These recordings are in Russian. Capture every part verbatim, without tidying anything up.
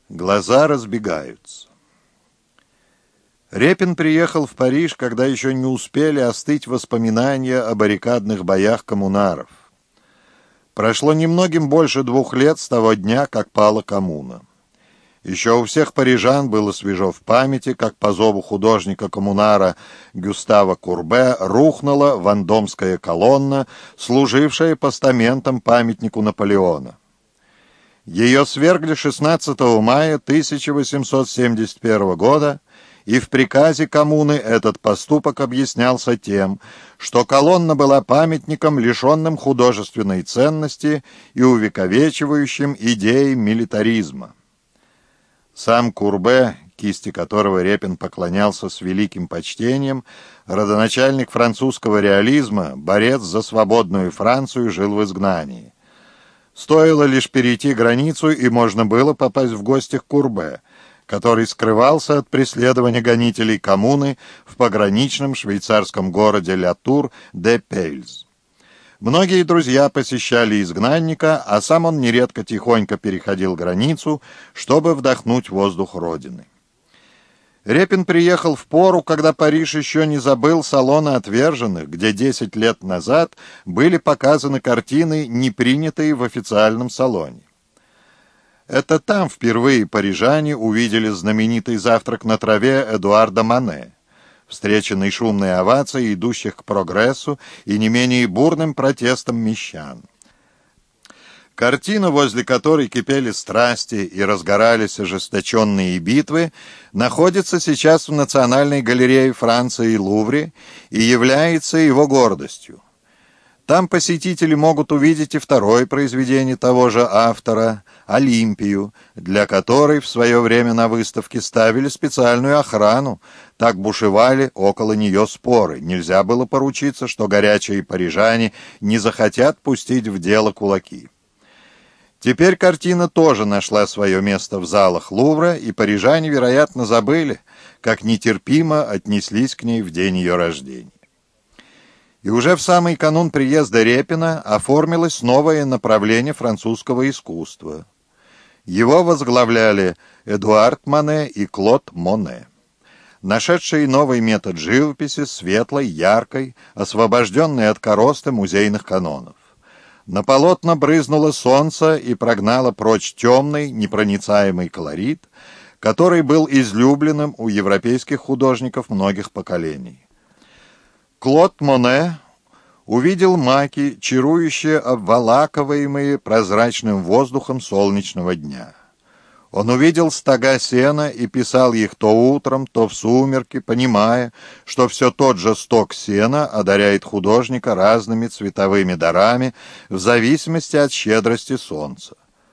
Глаза разбегаются. Репин приехал в Париж, когда еще не успели остыть воспоминания о баррикадных боях коммунаров. Прошло немногим больше двух лет с того дня, как пала коммуна. Еще у всех парижан было свежо в памяти, как по зову художника-коммунара Гюстава Курбе рухнула Вандомская колонна, служившая постаментом памятнику Наполеона. Ее свергли шестнадцатого мая тысяча восемьсот семьдесят первого года, и в приказе коммуны этот поступок объяснялся тем, что колонна была памятником, лишенным художественной ценности и увековечивающим идеи милитаризма. Сам Курбе, кисти которого Репин поклонялся с великим почтением, родоначальник французского реализма, борец за свободную Францию, жил в изгнании. Стоило лишь перейти границу, и можно было попасть в гости к Курбе, который скрывался от преследования гонителей коммуны в пограничном швейцарском городе Ля-Тур-де-Пейльз. Многие друзья посещали изгнанника, а сам он нередко тихонько переходил границу, чтобы вдохнуть воздух родины. Репин приехал в пору, когда Париж еще не забыл салона отверженных, где десять лет назад были показаны картины, не принятые в официальном салоне. Это там впервые парижане увидели знаменитый «Завтрак на траве» Эдуарда Мане, встреченный шумной овацией идущих к прогрессу и не менее бурным протестом мещан. Картина, возле которой кипели страсти и разгорались ожесточенные битвы, находится сейчас в Национальной галерее Франции Лувре и является его гордостью. Там посетители могут увидеть и второе произведение того же автора «Олимпию», для которой в свое время на выставке ставили специальную охрану, так бушевали около нее споры. Нельзя было поручиться, что горячие парижане не захотят пустить в дело кулаки. Теперь картина тоже нашла свое место в залах Лувра, и парижане, вероятно, забыли, как нетерпимо отнеслись к ней в день ее рождения. И уже в самый канун приезда Репина оформилось новое направление французского искусства. Его возглавляли Эдуард Мане и Клод Моне, нашедшие новый метод живописи, светлой, яркой, освобожденной от коросты музейных канонов. На полотна брызнуло солнце и прогнало прочь темный, непроницаемый колорит, который был излюбленным у европейских художников многих поколений. Клод Моне увидел маки, чарующие обволакиваемые прозрачным воздухом солнечного дня. Он увидел стога сена и писал их то утром, то в сумерки, понимая, что все тот же стог сена одаряет художника разными цветовыми дарами в зависимости от щедрости солнца.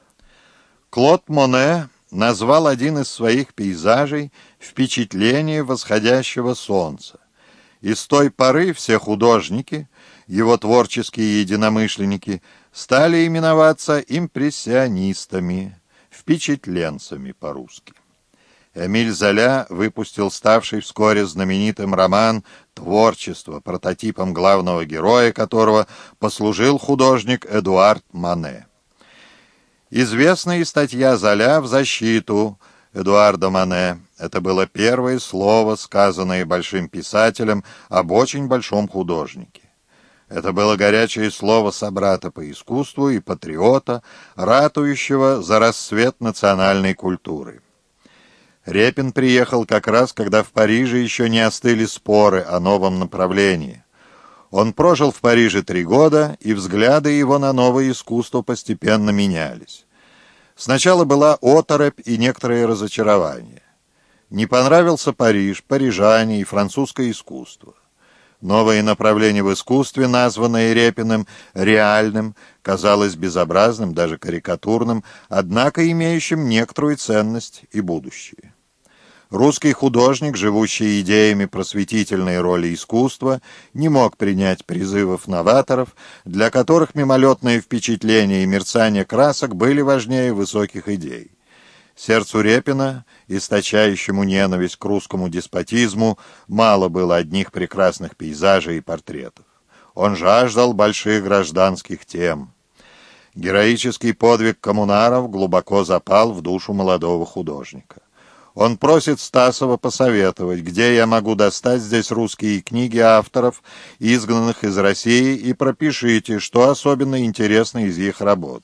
Клод Моне назвал один из своих пейзажей «Впечатление восходящего солнца». И с той поры все художники, его творческие единомышленники, стали именоваться импрессионистами, впечатленцами по-русски. Эмиль Золя выпустил ставший вскоре знаменитым роман «Творчество», прототипом главного героя которого послужил художник Эдуард Мане. Известна и статья Золя в защиту Эдуарда Мане. Это было первое слово, сказанное большим писателем об очень большом художнике. Это было горячее слово собрата по искусству и патриота, ратующего за расцвет национальной культуры. Репин приехал как раз, когда в Париже еще не остыли споры о новом направлении. Он прожил в Париже три года, и взгляды его на новое искусство постепенно менялись. Сначала была оторопь и некоторое разочарование. Не понравился Париж, парижане и французское искусство. Новое направление в искусстве, названное Репиным реальным, казалось безобразным, даже карикатурным, однако имеющим некоторую ценность и будущее. Русский художник, живущий идеями просветительной роли искусства, не мог принять призывов новаторов, для которых мимолетные впечатления и мерцание красок были важнее высоких идей. Сердцу Репина, источающему ненависть к русскому деспотизму, мало было одних прекрасных пейзажей и портретов. Он жаждал больших гражданских тем. Героический подвиг коммунаров глубоко запал в душу молодого художника. Он просит Стасова посоветовать, где я могу достать здесь русские книги авторов, изгнанных из России, и пропишите, что особенно интересно из их работ.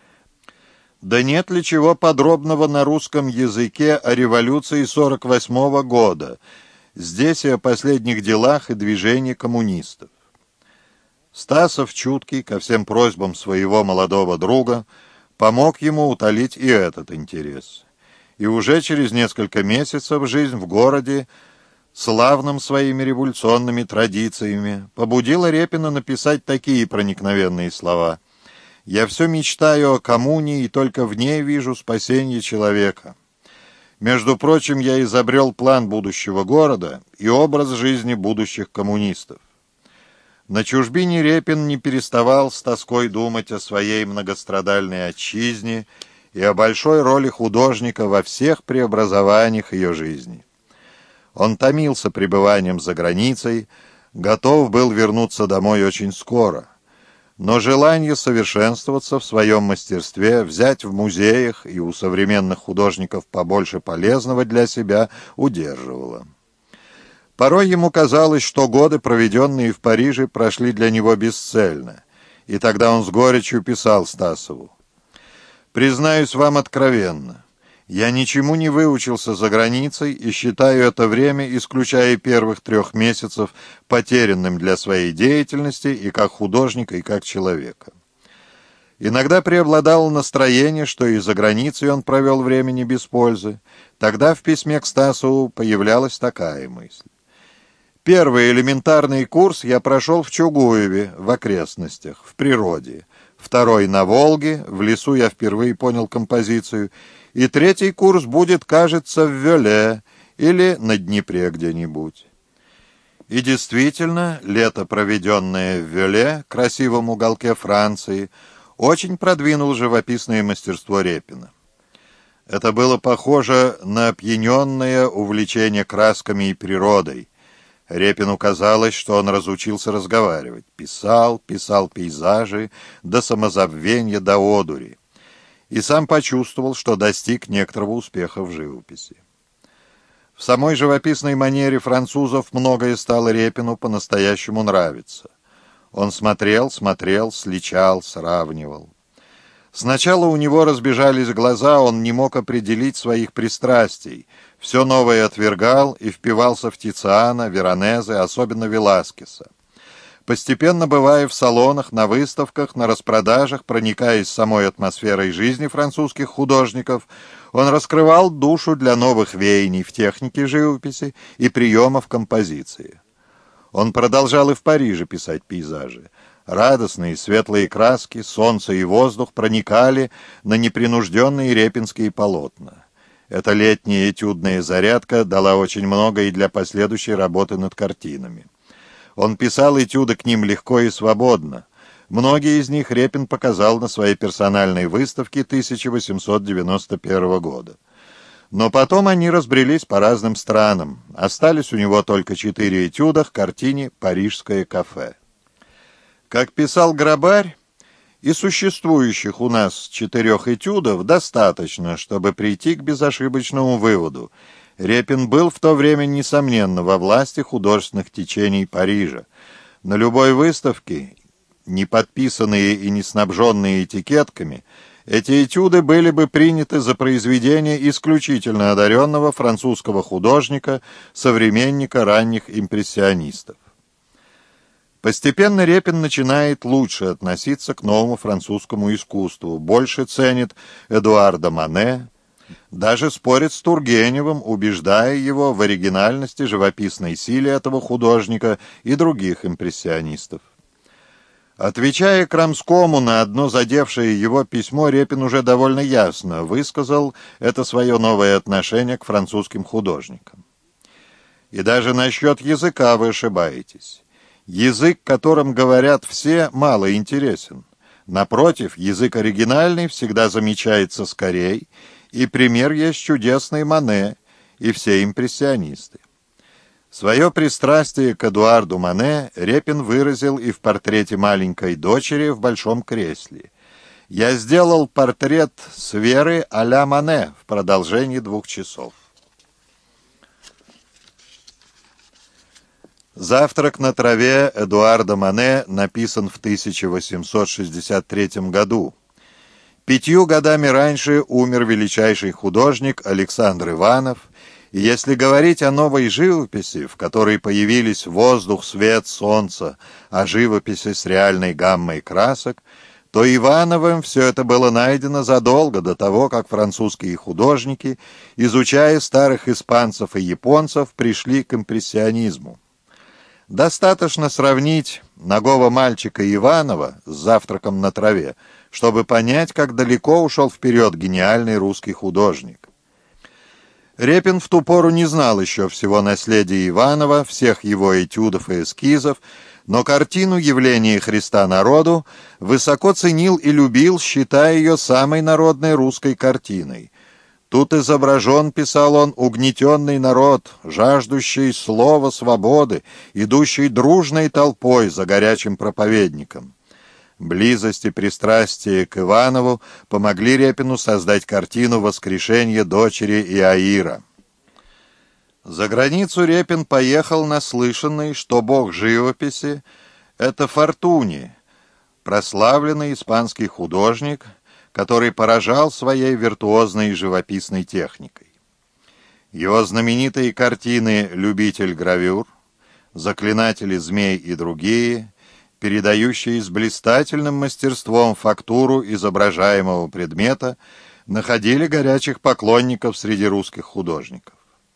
Да нет ли чего подробного на русском языке о революции сорок восьмого года, здесь и о последних делах и движении коммунистов? Стасов, чуткий ко всем просьбам своего молодого друга, помог ему утолить и этот интерес. И уже через несколько месяцев жизнь в городе, славным своими революционными традициями, побудила Репина написать такие проникновенные слова: «Я все мечтаю о коммуне, и только в ней вижу спасение человека. Между прочим, я изобрел план будущего города и образ жизни будущих коммунистов». На чужбине Репин не переставал с тоской думать о своей многострадальной отчизне и о большой роли художника во всех преобразованиях ее жизни. Он томился пребыванием за границей, готов был вернуться домой очень скоро, но желание совершенствоваться в своем мастерстве, взять в музеях и у современных художников побольше полезного для себя, удерживало. Порой ему казалось, что годы, проведенные в Париже, прошли для него бесцельно, и тогда он с горечью писал Стасову: «Признаюсь вам откровенно, я ничему не выучился за границей и считаю это время, исключая первых трех месяцев, потерянным для своей деятельности и как художника, и как человека». Иногда преобладало настроение, что и за границей он провел времени без пользы. Тогда в письме к Стасову появлялась такая мысль: «Первый элементарный курс я прошел в Чугуеве, в окрестностях, в природе. Второй на Волге, в лесу я впервые понял композицию. И третий курс будет, кажется, в Вёле или на Днепре где-нибудь». И действительно, лето, проведенное в Вёле, красивом уголке Франции, очень продвинул живописное мастерство Репина. Это было похоже на опьяненное увлечение красками и природой. Репину казалось, что он разучился разговаривать. Писал, писал пейзажи до самозабвения, до одури. И сам почувствовал, что достиг некоторого успеха в живописи. В самой живописной манере французов многое стало Репину по-настоящему нравиться. Он смотрел, смотрел, сличал, сравнивал. Сначала у него разбежались глаза, он не мог определить своих пристрастий. Все новое отвергал и впивался в Тициана, Веронезе, особенно Веласкеса. Постепенно, бывая в салонах, на выставках, на распродажах, проникаясь самой атмосферой жизни французских художников, он раскрывал душу для новых веяний в технике живописи и приемов композиции. Он продолжал и в Париже писать пейзажи. Радостные светлые краски, солнце и воздух проникали на непринужденные репинские полотна. Эта летняя этюдная зарядка дала очень много и для последующей работы над картинами. Он писал этюды к ним легко и свободно. Многие из них Репин показал на своей персональной выставке тысяча восемьсот девяносто первого года. Но потом они разбрелись по разным странам. Остались у него только четыре этюда к картине «Парижское кафе». Как писал Грабарь, и существующих у нас четырех этюдов достаточно, чтобы прийти к безошибочному выводу. Репин был в то время, несомненно, во власти художественных течений Парижа. На любой выставке, не подписанные и не снабженные этикетками, эти этюды были бы приняты за произведение исключительно одаренного французского художника, современника ранних импрессионистов. Постепенно Репин начинает лучше относиться к новому французскому искусству, больше ценит Эдуарда Мане, даже спорит с Тургеневым, убеждая его в оригинальности, живописной силе этого художника и других импрессионистов. Отвечая Крамскому на одно задевшее его письмо, Репин уже довольно ясно высказал это свое новое отношение к французским художникам. И даже насчет языка вы ошибаетесь. Язык, которым говорят все, мало интересен. Напротив, язык оригинальный всегда замечается скорей, и пример есть чудесный Мане и все импрессионисты. Свое пристрастие к Эдуарду Мане Репин выразил и в портрете маленькой дочери в большом кресле. Я сделал портрет с Веры а-ля Мане в продолжении двух часов. «Завтрак на траве» Эдуарда Мане написан в тысяча восемьсот шестьдесят третьем году. Пятью годами раньше умер величайший художник Александр Иванов, и если говорить о новой живописи, в которой появились воздух, свет, солнце, о живописи с реальной гаммой красок, то Ивановым все это было найдено задолго до того, как французские художники, изучая старых испанцев и японцев, пришли к импрессионизму. Достаточно сравнить нагого мальчика Иванова с «Завтраком на траве», чтобы понять, как далеко ушел вперед гениальный русский художник. Репин в ту пору не знал еще всего наследия Иванова, всех его этюдов и эскизов, но картину «Явление Христа народу» высоко ценил и любил, считая ее самой народной русской картиной. «Тут изображен, — писал он, — угнетенный народ, жаждущий слова свободы, идущий дружной толпой за горячим проповедником». Близость и пристрастие к Иванову помогли Репину создать картину «Воскрешение дочери Иаира». За границу Репин поехал наслышанный, что бог живописи — это Фортуни, прославленный испанский художник, который поражал своей виртуозной живописной техникой. Его знаменитые картины «Любитель гравюр», «Заклинатели змей» и другие, передающие с блистательным мастерством фактуру изображаемого предмета, находили горячих поклонников среди русских художников.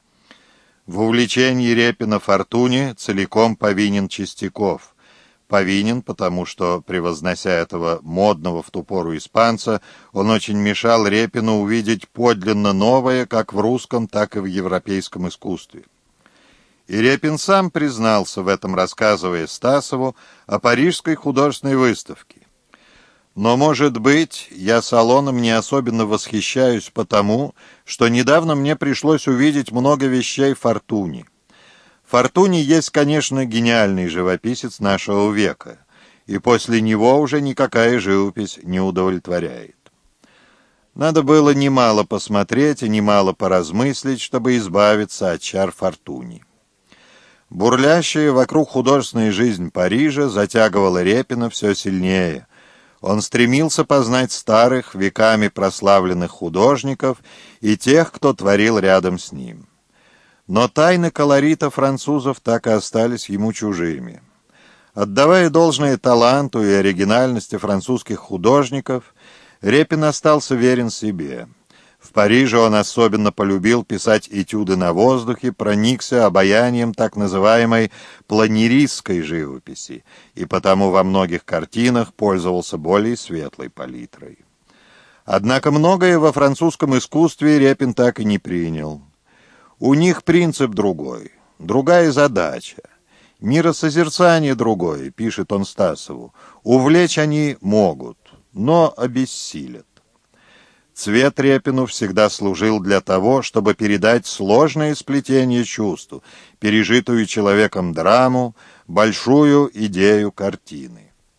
В увлечении Репина Фортуни целиком повинен Чистяков. Повинен, потому что, превознося этого модного в ту пору испанца, он очень мешал Репину увидеть подлинно новое как в русском, так и в европейском искусстве. И Репин сам признался в этом, рассказывая Стасову о парижской художественной выставке. Но, может быть, я салоном не особенно восхищаюсь потому, что недавно мне пришлось увидеть много вещей Фортуни. Фортуни есть, конечно, гениальный живописец нашего века, и после него уже никакая живопись не удовлетворяет. Надо было немало посмотреть и немало поразмыслить, чтобы избавиться от чар Фортуни. Бурлящая вокруг художественная жизнь Парижа затягивала Репина все сильнее. Он стремился познать старых, веками прославленных художников и тех, кто творил рядом с ним. Но тайны колорита французов так и остались ему чужими. Отдавая должное таланту и оригинальности французских художников, Репин остался верен себе. В Париже он особенно полюбил писать этюды на воздухе, проникся обаянием так называемой планеристской живописи и потому во многих картинах пользовался более светлой палитрой. Однако многое во французском искусстве Репин так и не принял. У них принцип другой, другая задача. Миросозерцание другое, пишет он Стасову. Увлечь они могут, но обессилят. Цвет Репину всегда служил для того, чтобы передать сложное сплетение чувств, пережитую человеком драму, большую идею картины.